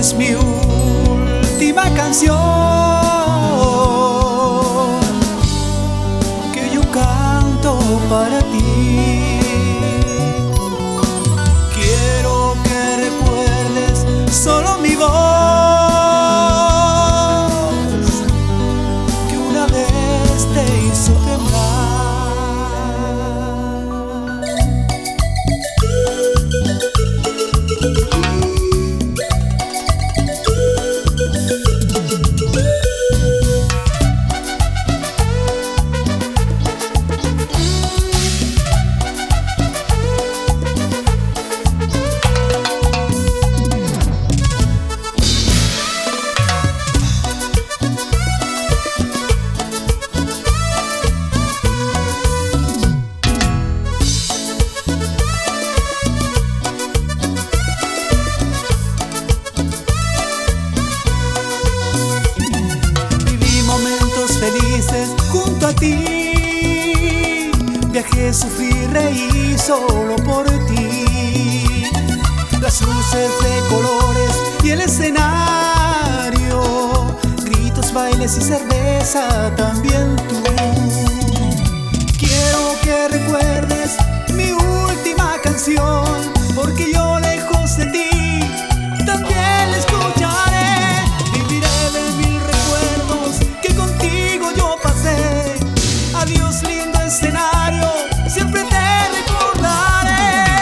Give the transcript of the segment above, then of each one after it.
es mi última canción que yo canto para ti. Quiero que recuerdes solo mi voz, que una vez te hizo temblar. Felices junto a ti, viajé, sufrí, reí solo por ti. Las luces de colores y el escenario, gritos, bailes y cerveza, también tú. Quiero que recuerdes mi última canción, porque yo lejos de ti también la escucharé. Viviré de mil recuerdos que contigo yo pasé. Adiós, lindo escenario, siempre te recordaré.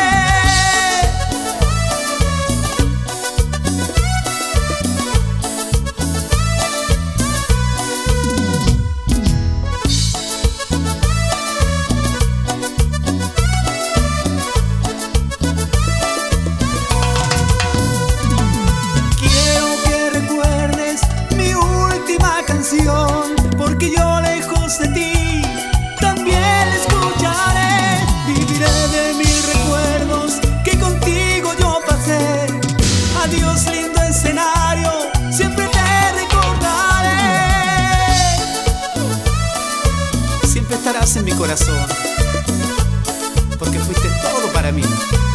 Quiero que recuerdes mi última canción, porque yo lejos de ti también la escucharé. Viviré de mil recuerdos que contigo yo pasé. Adiós, lindo escenario, siempre te recordaré. Siempre estarás en mi corazón, porque fuiste todo para mí.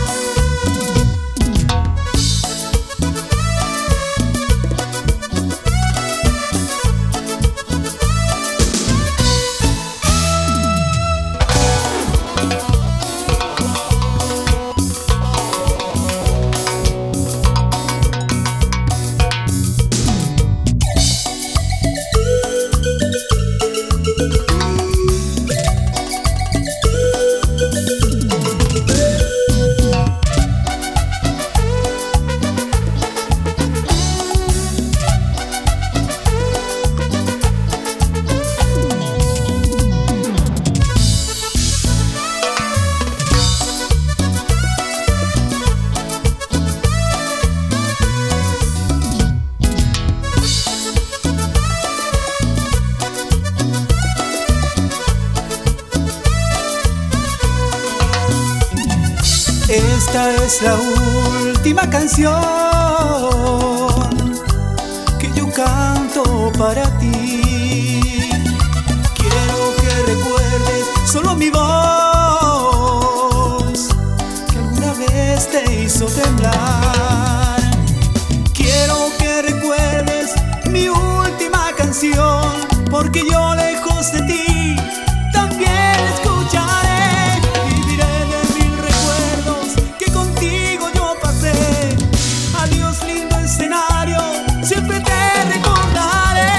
Esta es la última canción que yo canto para ti. Quiero que recuerdes solo mi voz, que alguna vez te hizo temblar. Quiero que recuerdes mi última canción, porque yo lejos de ti también la escucharé. Siempre te recordaré.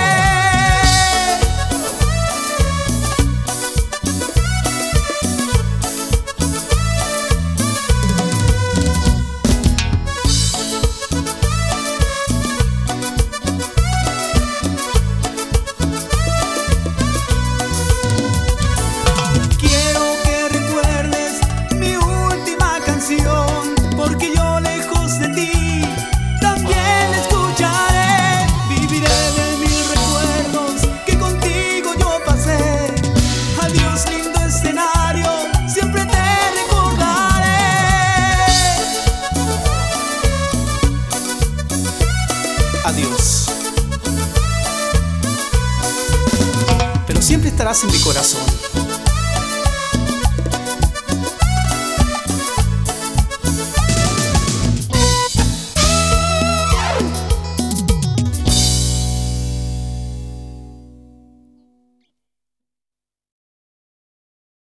Quiero que recuerdes mi última canción, porque yo lejos de ti también la escucharé. Viviré de mil recuerdos que contigo yo pasé. Adiós, lindo escenario, siempre te recordaré. Adiós, pero siempre estarás en mi corazón.